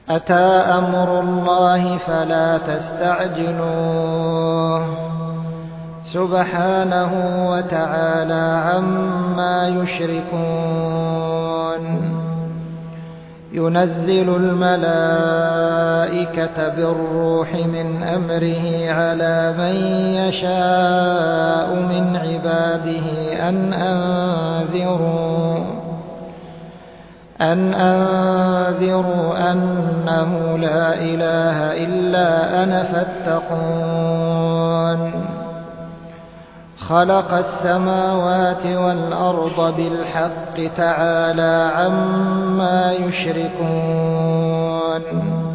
أتى أمر الله فلا تستعجلوه سبحانه وتعالى عما يشركون ينزل الملائكة بالروح من أمره على من يشاء من عباده أن أنذروا أنه لا إله إلا أنا فاتقون خلق السماوات والأرض بالحق تعالى عما يشركون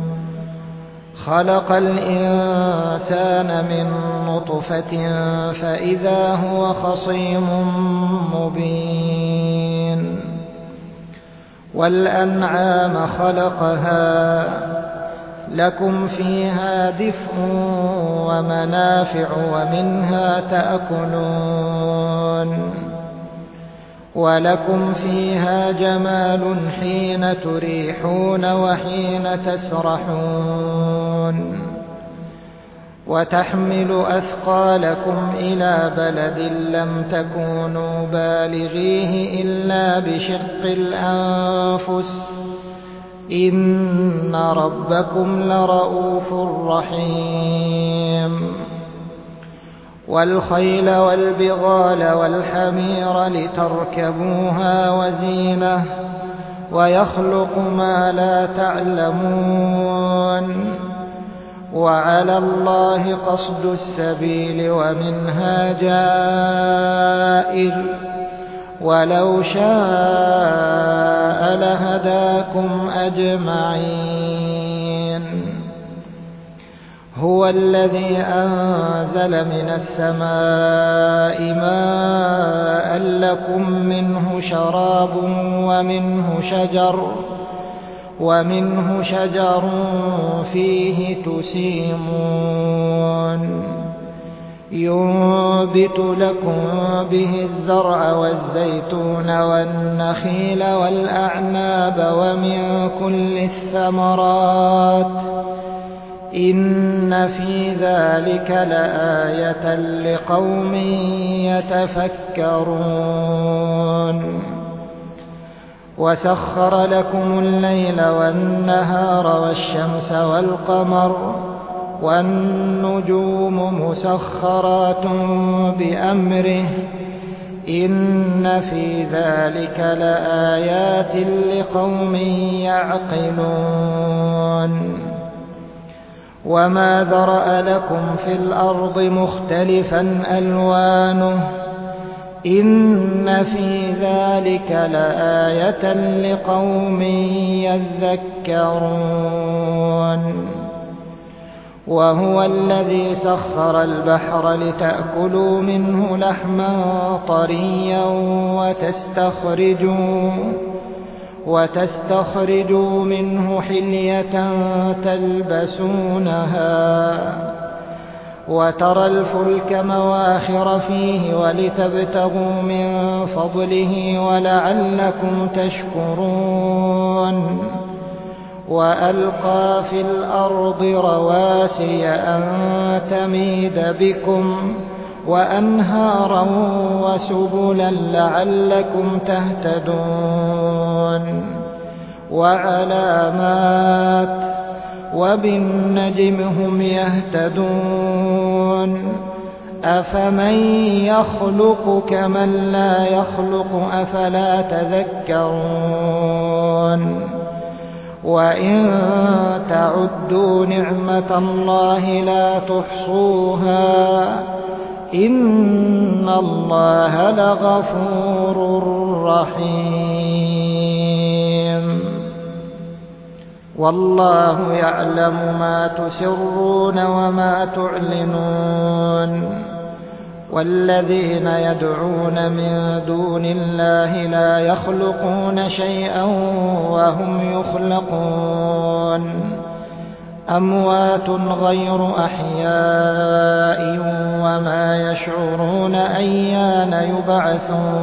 خلق الإنسان من نطفة فإذا هو خصيم مبين والأنعام خلقها لكم فيها دفء ومنافع ومنها تأكلون ولكم فيها جمال حين تريحون وحين تسرحون وتحمل أثقالكم إلى بلد لم تكونوا بالغيه إلا بشق الأنفس إن ربكم لرؤوف رحيم والخيل والبغال والحمير لتركبوها وزينة ويخلق ما لا تعلمون وعلى الله قصد السبيل ومنها جائر ولو شاء لهداكم أجمعين هو الذي أنزل من السماء ماء لكم منه شراب ومنه شجر فيه تسيمون ينبت لكم به الزرع والزيتون والنخيل والأعناب ومن كل الثمرات إن في ذلك لآية لقوم يتفكرون وسخر لكم الليل والنهار والشمس والقمر والنجوم مسخرات بأمره إن في ذلك لآيات لقوم يعقلون وما ذرأ لكم في الأرض مختلفا ألوانه إن في ذلك لآية لقوم يذكرون وهو الذي سخر البحر لتأكلوا منه لحما طريا وتستخرجوا منه حلية تلبسونها وترى الفلك مواخر فيه ولتبتغوا من فضله ولعلكم تشكرون وألقى في الأرض رواسي أن تميد بكم وأنهارا وسبلا لعلكم تهتدون وعلامات وبالنجم هم يهتدون أفمن يخلق كمن لا يخلق أفلا تذكرون وإن تعدوا نعمة الله لا تحصوها إن الله لغفور رحيم والله يعلم ما تسرون وما تعلنون والذين يدعون من دون الله لا يخلقون شيئا وهم يخلقون أموات غير أحياء وما يشعرون أيان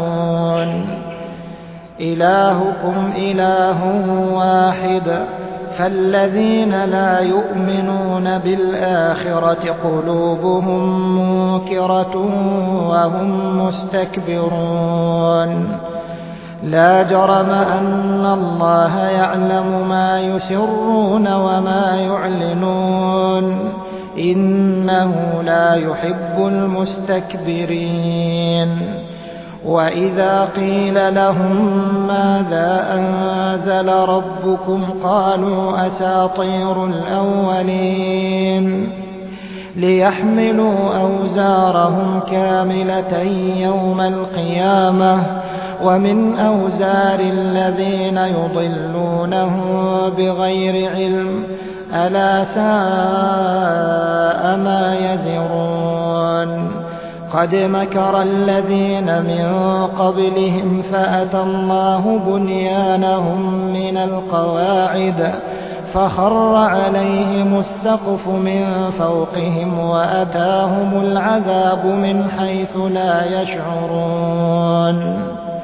يبعثون إلهكم إله واحد فالذين لا يؤمنون بالآخرة قلوبهم منكرة وهم مستكبرون لا جرم أن الله يعلم ما يسرون وما يعلنون إنه لا يحب المستكبرين وإذا قيل لهم ماذا أنزل ربكم قالوا أساطير الأولين ليحملوا أوزارهم كاملة يوم القيامة ومن أوزار الذين يضلونهم بغير علم ألا ساء ما يزرون قد مكر الذين من قبلهم فأتى الله بنيانهم من القواعد فخر عليهم السقف من فوقهم وأتاهم العذاب من حيث لا يشعرون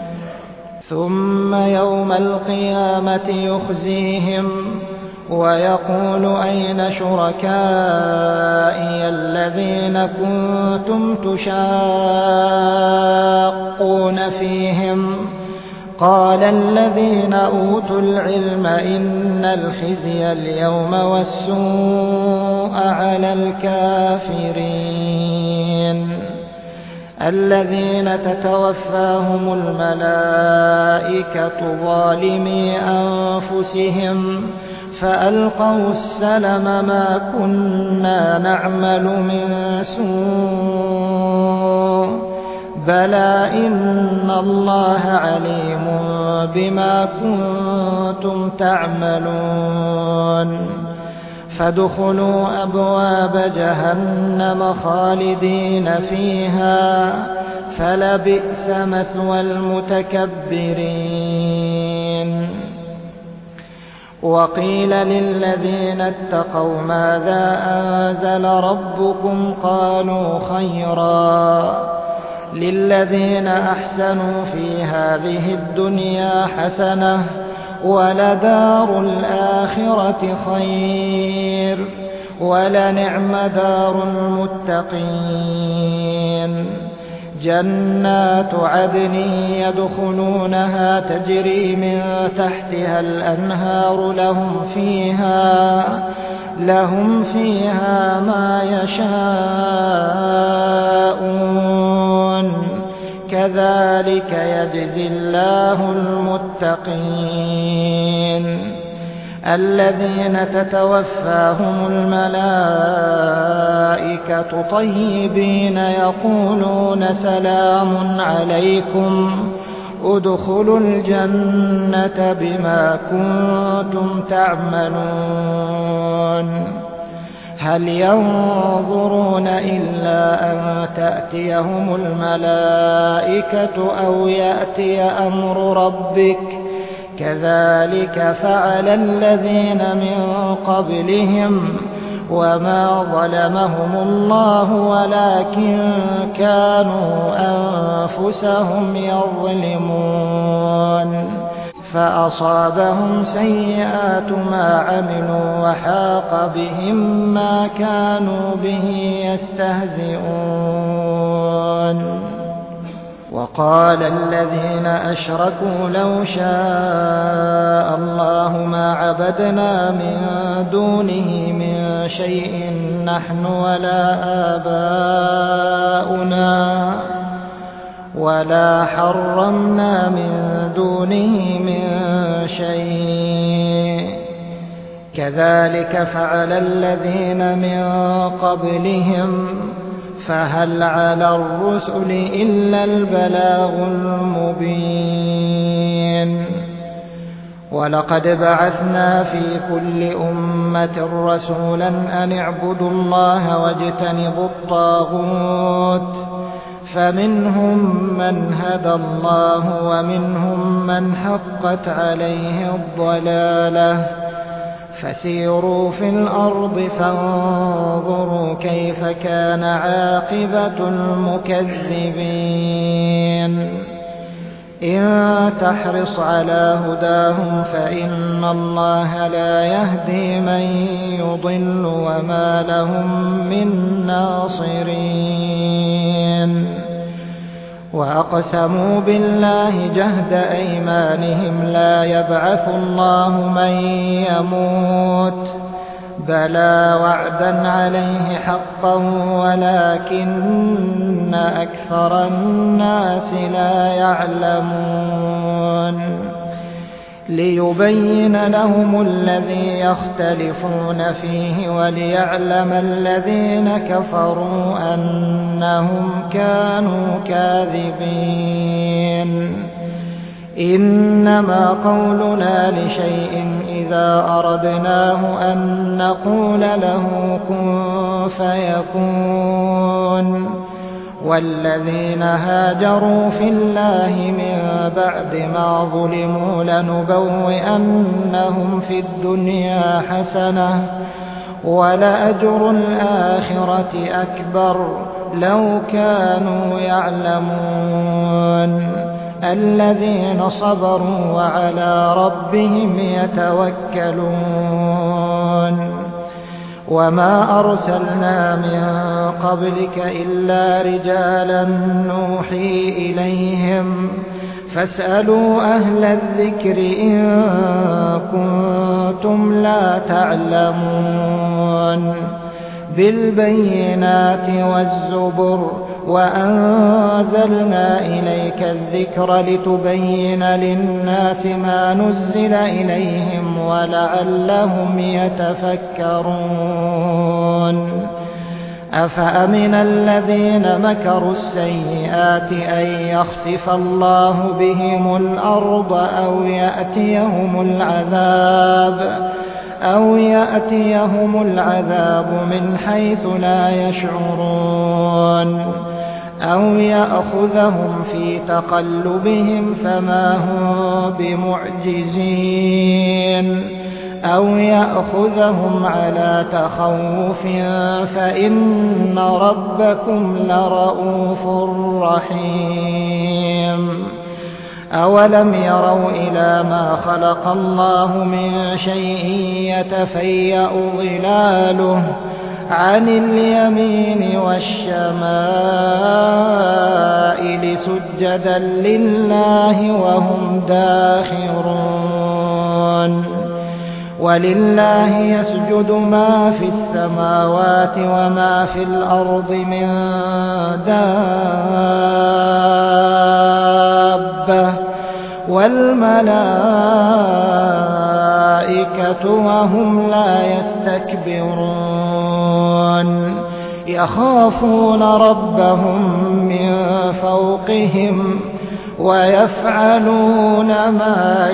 ثم يوم القيامة يخزيهم ويقول أين شركائي الذين كنتم تشاقون فيهم قال الذين أوتوا العلم إن الخزي اليوم والسوء على الكافرين الذين تتوفاهم الملائكة ظالمي أنفسهم فألقوا السلم ما كنا نعمل من سوء بلى إن الله عليم بما كنتم تعملون فادخلوا أبواب جهنم خالدين فيها فلبئس مثوى المتكبرين وقيل للذين اتقوا ماذا أنزل ربكم قالوا خيرا للذين أحسنوا في هذه الدنيا حسنة ولدار الآخرة خير ولنعم دار المتقين جنات عدن يدخلونها تجري من تحتها الأنهار لهم فيها ما يشاءون كذلك يجزي الله المتقين الذين تتوفاهم الملائكة طيبين يقولون سلام عليكم ادخلوا الجنة بما كنتم تعملون هل ينظرون إلا أن تأتيهم الملائكة أو يأتي أمر ربك كذلك فعل الذين من قبلهم وما ظلمهم الله ولكن كانوا أنفسهم يظلمون فأصابهم سيئات ما عملوا وحاق بهم ما كانوا به يستهزئون وقال الذين أشركوا لو شاء الله ما عبدنا من دونه من شيء نحن ولا آباؤنا ولا حرمنا من دونه من شيء كذلك فعل الذين من قبلهم فهل على الرسل إلا البلاغ المبين ولقد بعثنا في كل أمة رسولا أن اعبدوا الله واجتنبوا الطاغوت فمنهم من هدى الله ومنهم من حقت عليه الضلالة فسيروا في الأرض فانظروا كيف كان عاقبة المكذبين إن تحرص على هداهم فإن الله لا يهدي من يضل وما لهم من ناصرين وأقسموا بالله جهد أيمانهم لا يبعث الله من يموت بلى وعدا عليه حقا ولكن أكثر الناس لا يعلمون ليبين لهم الذي يختلفون فيه وليعلم الذين كفروا أنهم كانوا كاذبين إنما قولنا لشيء إذا أردناه أن نقول له كن فيكون والذين هاجروا في الله من بعد ما ظلموا لنبوئنهم في الدنيا حسنة ولأجر الآخرة أكبر لو كانوا يعلمون الذين صبروا وعلى ربهم يتوكلون وما أرسلنا من قبلك إلا رجالا نوحي إليهم فاسألوا أهل الذكر إن كنتم لا تعلمون بالبينات والزبر وأنزلنا إليك الذكر لتبين للناس ما نزل إليهم ولعلهم يتفكرون أفأمن الذين مكروا السيئات أن يخسف الله بهم الأرض أو يأتيهم العذاب من حيث لا يشعرون أو يأخذهم في تقلبهم فما هم بمعجزين أو يأخذهم على تخوف فإن ربكم لرؤوف رحيم أولم يروا إلى ما خلق الله من شيء يتفيأ ظلاله عن اليمين والشمائل سجدا لله وهم داخرون ولله يسجد ما في السماوات وما في الأرض من دابة والملائكة وهم لا يستكبرون يخافون ربهم من فوقهم ويفعلون ما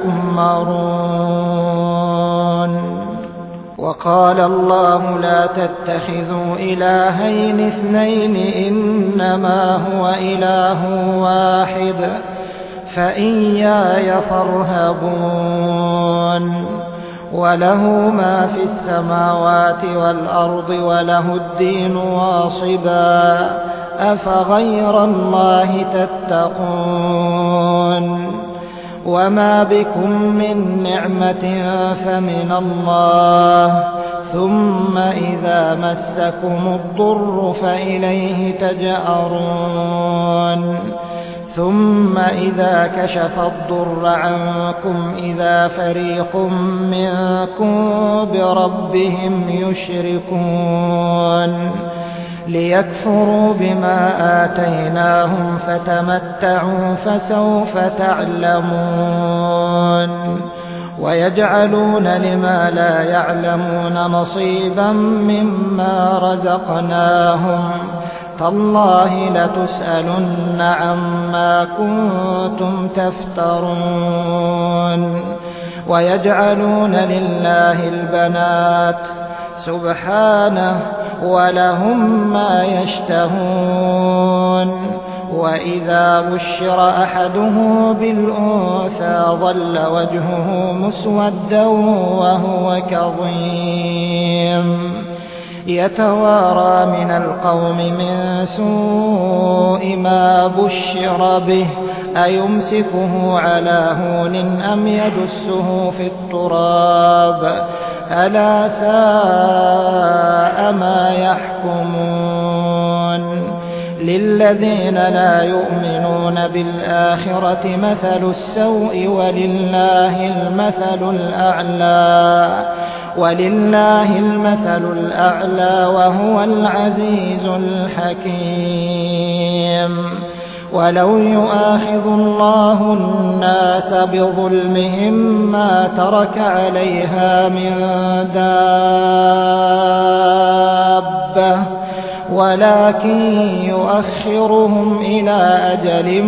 يؤمرون وقال الله لا تتخذوا إلهين اثنين إنما هو إله واحد فإياي فارهبون وله ما في السماوات والأرض وله الدين واصبا أفغير الله تتقون وما بكم من نعمة فمن الله ثم إذا مسكم الضر فإليه تجأرون ثم إذا كشف الضر عنكم إذا فريق منكم بربهم يشركون ليكفروا بما آتيناهم فتمتعوا فسوف تعلمون ويجعلون لما لا يعلمون نصيبا مما رزقناهم تالله لتسألن عما كنتم تفترون ويجعلون لله البنات سبحانه ولهم ما يشتهون وإذا بشر أحدهم بالأنثى ظل وجهه مسودا وهو كظيم يتوارى من القوم من سوء ما بشر به أيمسكه على هون أم يدسه في التراب ألا ساء ما يحكمون للذين لا يؤمنون بالآخرة مثل السوء ولله المثل الأعلى وهو العزيز الحكيم ولو يؤاخذ الله الناس بظلمهم ما ترك عليها من دابة ولكن يؤخرهم إلى أجل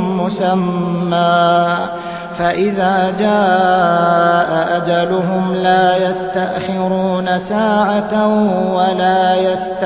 مسمى فإذا جاء أجلهم لا يستأخرون ساعة ولا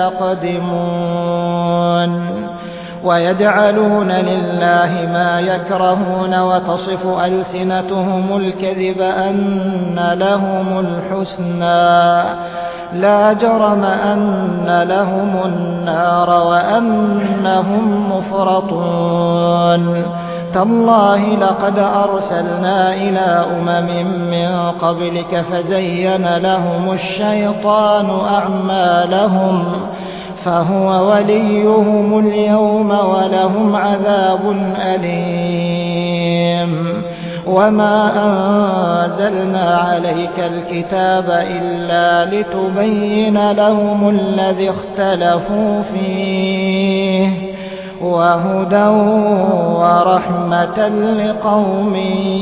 يستقدمون ويجعلون لله ما يكرهون وتصف ألسنتهم الكذب أن لهم الحسنى لا جرم أن لهم النار وأنهم مفرطون تالله لقد أرسلنا إلى من قبلك فزين لهم الشيطان أعمالهم فهو وليهم اليوم ولهم عذاب أليم وما أنزلنا عليك الكتاب إلا لتبين لهم الذي اختلفوا فيه وهدى ورحمة لقوم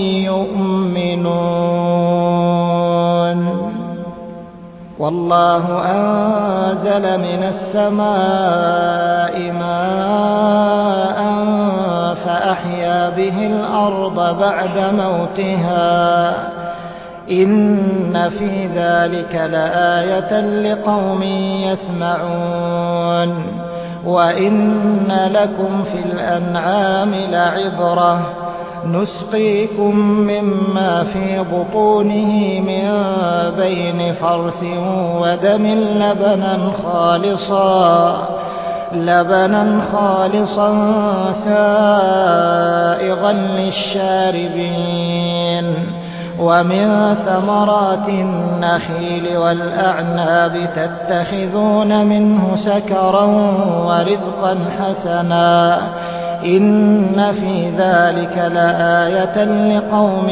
يؤمنون والله أنزل من السماء ماء فأحيا به الأرض بعد موتها إن في ذلك لآية لقوم يسمعون وإن لكم في الأنعام لعبرة نسقيكم مما في بطونه من بين فرث ودم لبنا خالصا سائغا للشاربين ومن ثمرات النخيل والأعناب تتخذون منه سكرا ورزقا حسنا إن في ذلك لآية لقوم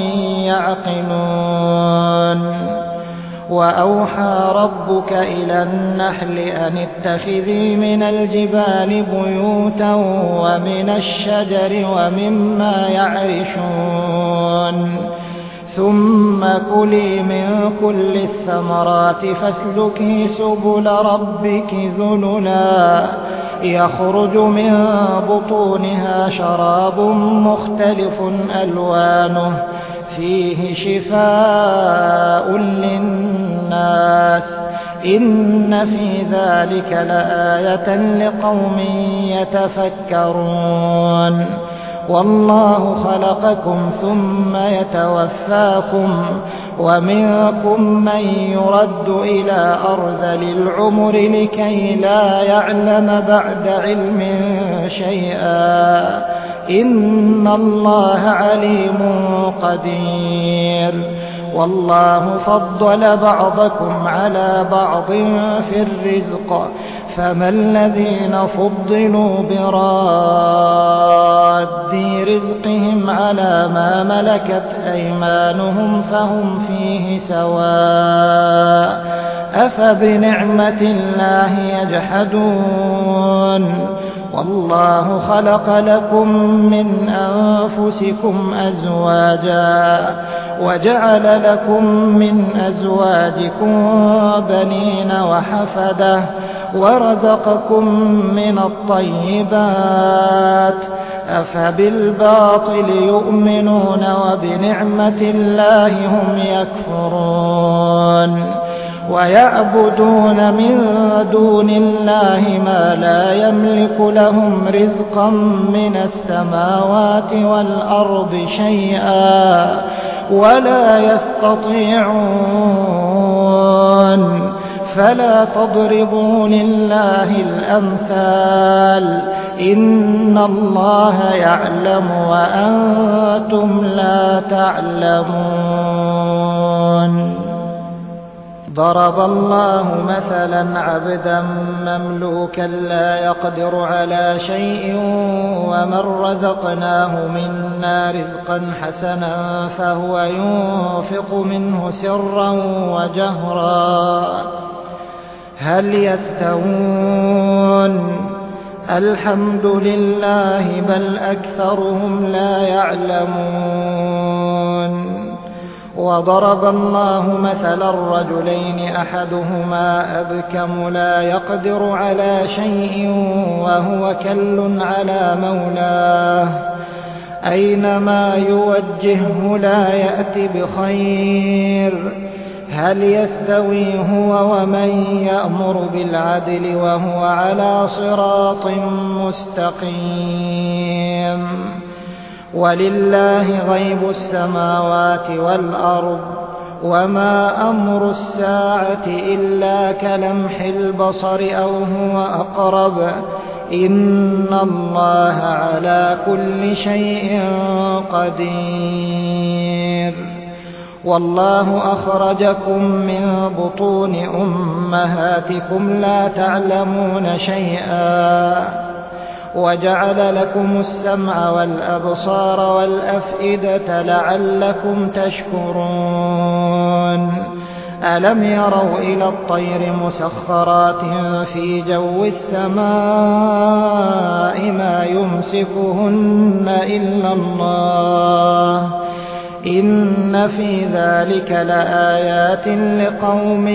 يعقلون وأوحى ربك إلى النحل أن اتخذي من الجبال بيوتا ومن الشجر ومما يعرشون ثم كلي من كل الثمرات فاسلكي سبل ربك ذللا يخرج من بطونها شراب مختلف ألوانه فيه شفاء للناس إن في ذلك لآية لقوم يتفكرون والله خلقكم ثم يتوفاكم ومنكم من يرد إلى أرذل العمر لكي لا يعلم بعد علم شيئا إن الله عليم قدير والله فضل بعضكم على بعض في الرزق فما الذين فضلوا براد رزقهم على ما ملكت أيمانهم فهم فيه سواء أفبنعمة الله يجحدون والله خلق لكم من أنفسكم أزواجا وجعل لكم من أزواجكم بنين وحفدة ورزقكم من الطيبات أفبالباطل يؤمنون وبنعمة الله هم يكفرون ويعبدون من دون الله ما لا يملك لهم رزقا من السماوات والأرض شيئا ولا يستطيعون فلا تضربوا لله الأمثال إن الله يعلم وأنتم لا تعلمون. ضرب الله مثلا عبدا مملوكا لا يقدر على شيء ومن رزقناه منا رزقا حسنا فهو ينفق منه سرا وجهرا هل يستوون الحمد لله بل أكثرهم لا يعلمون. وضرب الله مثلا الرجلين أحدهما أبكم لا يقدر على شيء وهو كل على مولاه أينما يوجهه لا يأت بخير هل يستوي هو ومن يأمر بالعدل وهو على صراط مستقيم. ولله غيب السماوات والأرض وما أمر الساعة إلا كلمح البصر أو هو أقرب إن الله على كل شيء قدير. والله أخرجكم من بطون أمهاتكم لا تعلمون شيئا وجعل لكم السمع والأبصار والأفئدة لعلكم تشكرون. ألم يروا إلى الطير مسخرات في جو السماء ما يمسكهن إلا الله إن في ذلك لآيات لقوم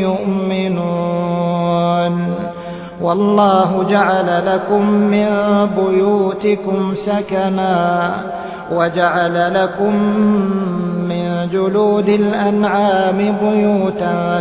يؤمنون. والله جعل لكم من بيوتكم سكنا وجعل لكم من جلود الأنعام بيوتا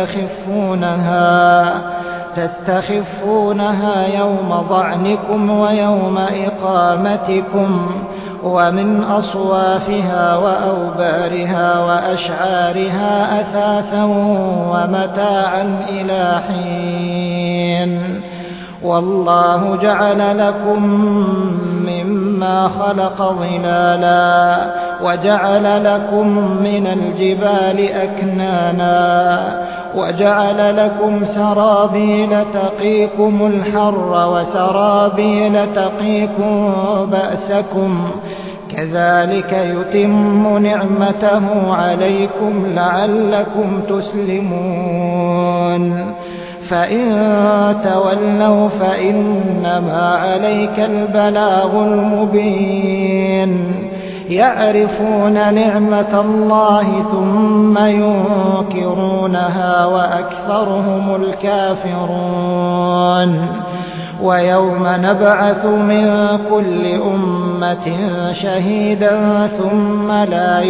تستخفونها يوم ضعنكم ويوم إقامتكم ومن أصوافها وأوبارها وأشعارها أثاثا ومتاعا إلى حين. والله جعل لكم مما خلق ظلالا وجعل لكم من الجبال أكنانا وجعل لكم سرابيل تقيكم الحر وسرابيل تقيكم بأسكم كذلك يتم نعمته عليكم لعلكم تسلمون. فإن تولوا فإنما عليك البلاغ المبين. يعرفون نعمة الله ثم ينكرونها وأكثرهم الكافرون. ويوم نبعث من كل أمة شهيدا ثم لا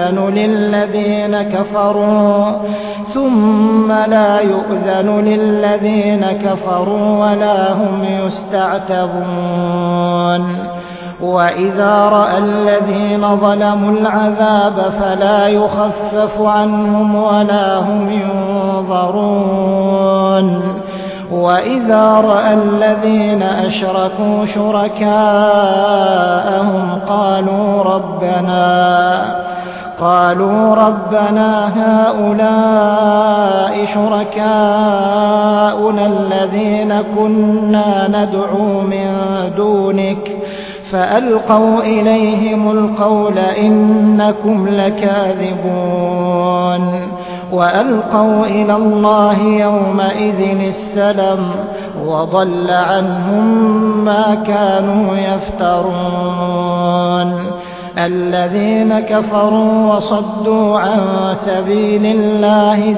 يؤذن للذين كفروا ولا هم يستعتبون. وإذا رأى الذين ظلموا العذاب فلا يخفف عنهم ولا هم ينظرون. وإذا رأى الذين أشركوا شركاءهم قالوا ربنا هؤلاء شركاؤنا الذين كنا ندعو من دونك فألقوا إليهم القول إنكم لكاذبون. وألقوا إلى الله يومئذ السلم وضل عنهم ما كانوا يفترون. الذين كفروا وصدوا عن سبيل الله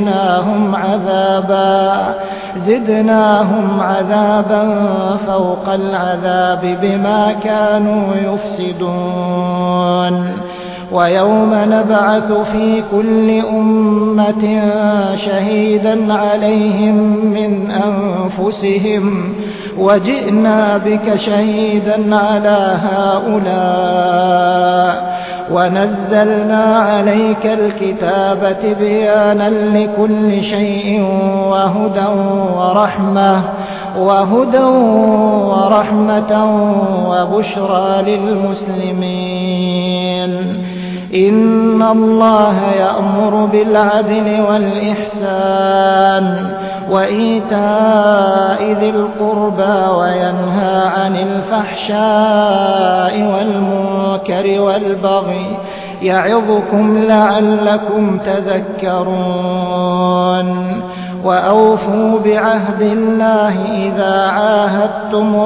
زدناهم عذابا فوق العذاب بما كانوا يفسدون. ويوم نبعث في كل أمة شهيدا عليهم من أنفسهم وجئنا بك شهيدا على هؤلاء ونزلنا عليك الكتاب تبيانا لكل شيء وهدى ورحمة وبشرى للمسلمين. إن الله يأمر بالعدل والإحسان وإيتاء ذي القربى وينهى عن الفحشاء والمنكر والبغي يعظكم لعلكم تذكرون. وأوفوا بعهد الله إذا عاهدتم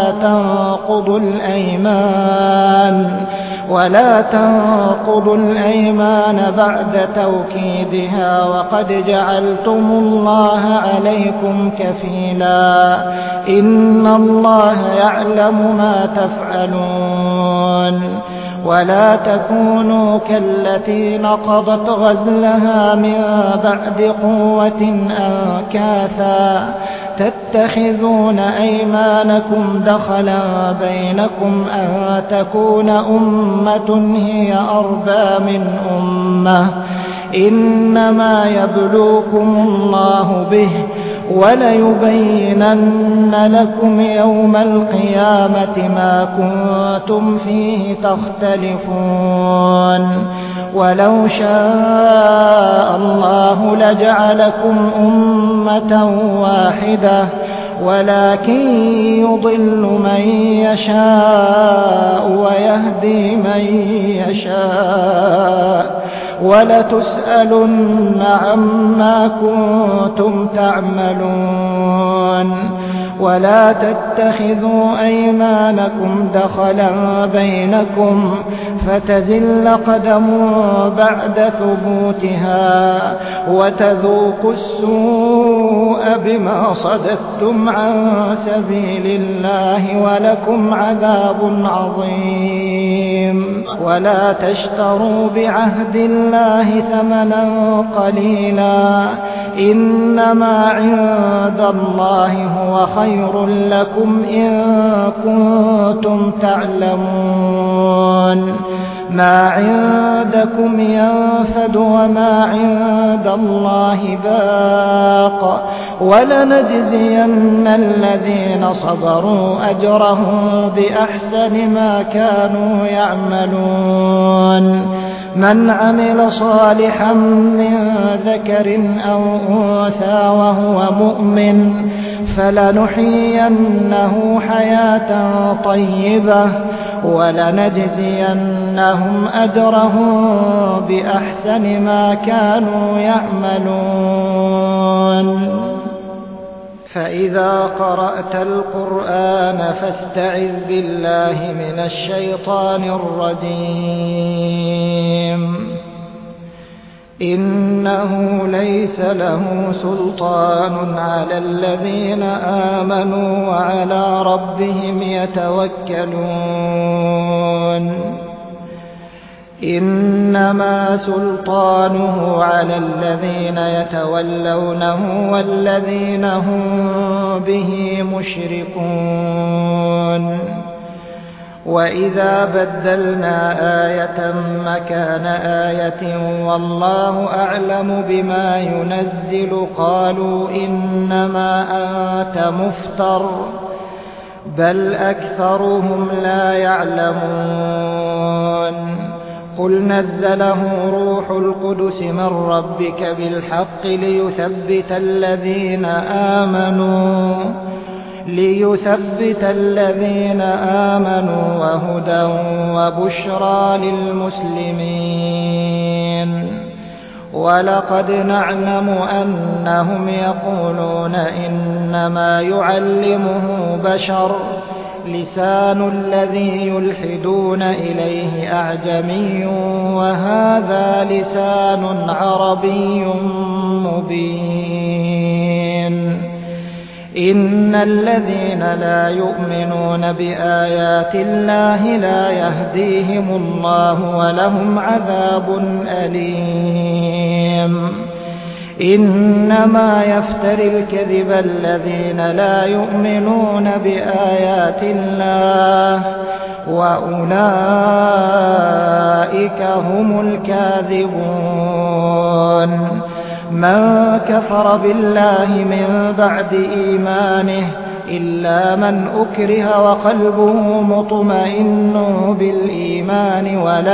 ولا تنقضوا الأيمان بعد توكيدها وقد جعلتم الله عليكم كفيلا. إن الله يعلم ما تفعلون. ولا تكونوا كالتي نقضت غزلها من بعد قوة أنكاثا تتخذون أيمانكم دخلا بينكم أن تكون أمة هي أربى من أمة إنما يبلوكم الله به وليبينن لكم يوم القيامة ما كنتم فيه تختلفون. ولو شاء الله لجعلكم أمة واحدة ولكن يضل من يشاء ويهدي من يشاء ولتسألن عما كنتم تعملون. ولا تتخذوا أيمانكم دخلا بينكم فتزل قدم بعد ثبوتها وتذوقوا السوء بما صددتم عن سبيل الله ولكم عذاب عظيم. ولا تشتروا بعهد الله ثمنا قليلا إنما عند الله هو خير لكم إن كنتم تعلمون. ما عندكم ينفد وما عند الله باق ولنجزين الذين صبروا أجرهم بأحسن ما كانوا يعملون. من عمل صالحا من ذكر أو أنثى وهو مؤمن فلنحيينه حياة طيبة ولنجزينهم أجرهم بأحسن ما كانوا يعملون. فإذا قرأت القرآن فاستعذ بالله من الشيطان الرجيم. إنه ليس له سلطان على الذين آمنوا وعلى ربهم يتوكلون. إنما سلطانه على الذين يتولونه والذين هم به مشركون. وإذا بدلنا آية مكان آية والله أعلم بما ينزل قالوا إنما أنت مفتر بل أكثرهم لا يعلمون. قل نزله روح القدس من ربك بالحق ليثبت الذين آمنوا وهدى وبشرى للمسلمين. ولقد نعلم أنهم يقولون إنما يعلمه بشر لسان الذي يلحدون إليه أعجمي وهذا لسان عربي مبين. إن الذين لا يؤمنون بآيات الله لا يهديهم الله ولهم عذاب أليم. إنما يفتري الكذب الذين لا يؤمنون بآيات الله وأولئك هم الكاذبون. من كفر بالله من بعد إيمانه إلا من أكره وقلبه مطمئن بالإيمان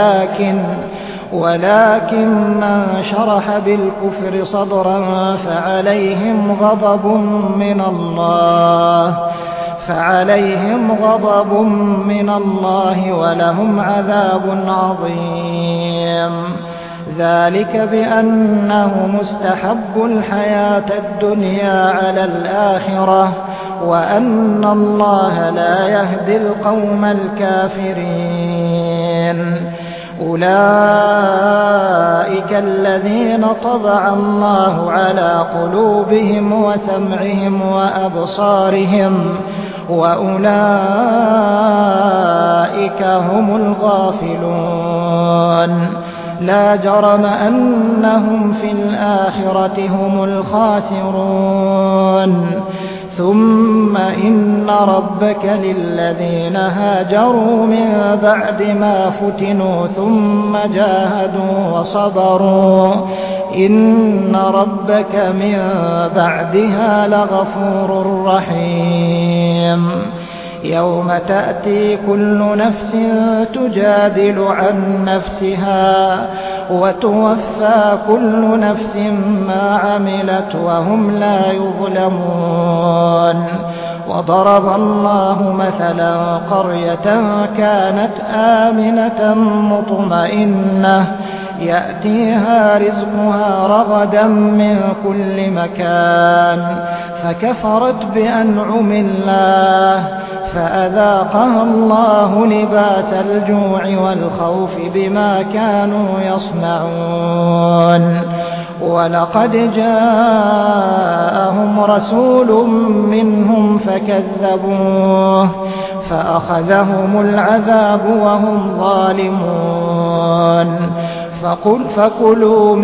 ولكن من شرح بالكفر صدرا فعليهم غضب من الله ولهم عذاب عظيم. ذلك بأنهم استحبوا الحياة الدنيا على الآخرة وأن الله لا يهدي القوم الكافرين. أولئك الذين طبع الله على قلوبهم وسمعهم وأبصارهم وأولئك هم الغافلون. لا جرم أنهم في الآخرة هم الخاسرون. ثم إن ربك للذين هاجروا من بعد ما فتنوا ثم جاهدوا وصبروا إن ربك من بعدها لغفور رحيم. يوم تأتي كل نفس تجادل عن نفسها وتوفى كل نفس ما عملت وهم لا يظلمون. وضرب الله مثلا قرية كانت آمنة مطمئنة يأتيها رزقها رغدا من كل مكان فكفرت بأنعم الله فأذاقها الله لباس الجوع والخوف بما كانوا يصنعون. ولقد جاءهم رسول منهم فكذبوه فأخذهم العذاب وهم ظالمون. فكلوا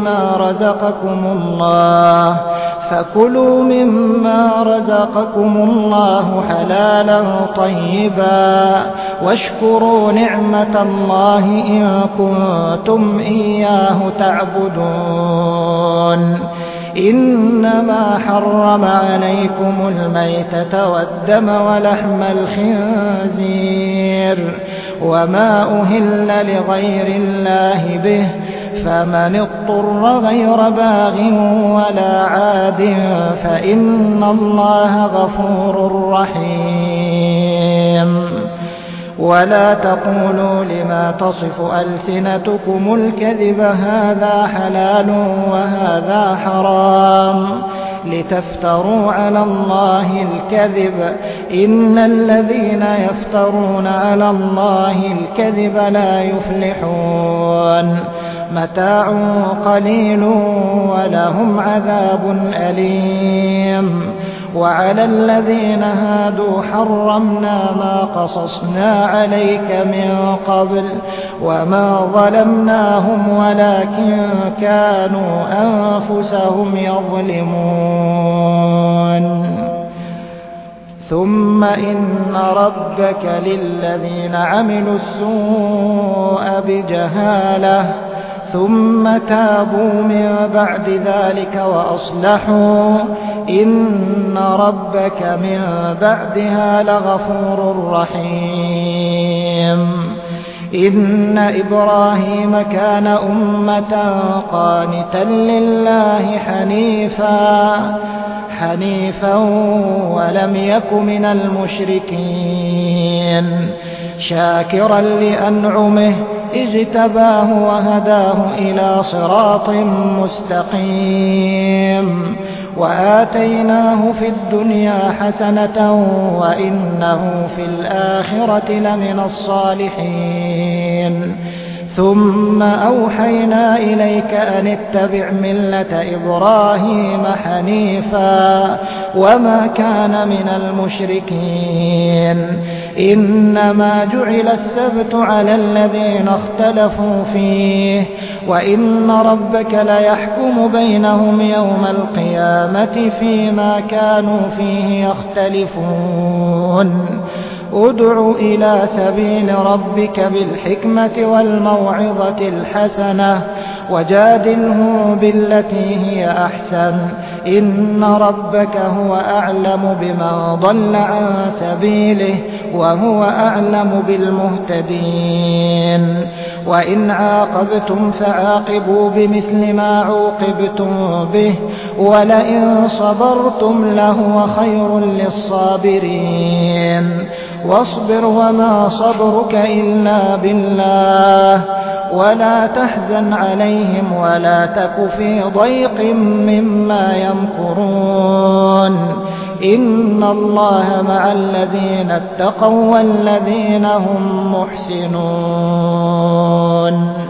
مما رزقكم الله حلالا طيبا واشكروا نعمة الله إن كنتم إياه تعبدون. إنما حرم عليكم الميتة والدم ولحم الخنزير وما أهل لغير الله به فمن اضطر غير باغ ولا عاد فإن الله غفور رحيم. ولا تقولوا لما تصف ألسنتكم الكذب هذا حلال وهذا حرام لتفتروا على الله الكذب إن الذين يفترون على الله الكذب لا يفلحون. متاع قليل ولهم عذاب أليم. وعلى الذين هادوا حرمنا ما قصصنا عليك من قبل وما ظلمناهم ولكن كانوا أنفسهم يظلمون. ثم إن ربك للذين عملوا السوء بجهالة ثم تابوا من بعد ذلك وأصلحوا إن ربك من بعدها لغفور رحيم. إن إبراهيم كان أمة قانتا لله حنيفا ولم يك من المشركين شاكرا لأنعمه اجتباه وهداه إلى صراط مستقيم وآتيناه في الدنيا حسنة وإنه في الآخرة لمن الصالحين. ثم أوحينا إليك أن اتبع ملة إبراهيم حنيفا وما كان من المشركين. إنما جعل السبت على الذين اختلفوا فيه وإن ربك ليحكم بينهم يوم القيامة فيما كانوا فيه يختلفون. ادع إلى سبيل ربك بالحكمة والموعظة الحسنة وجادلهم بالتي هي أحسن إن ربك هو أعلم بمن ضل عن سبيله وهو أعلم بالمهتدين وإن عاقبتم فعاقبوا بمثل ما عوقبتم به ولئن صبرتم لهو خير للصابرين واصبر وما صبرك إلا بالله ولا تحزن عليهم ولا تك في ضيق مما يمكرون إن الله مع الذين اتقوا والذين هم محسنون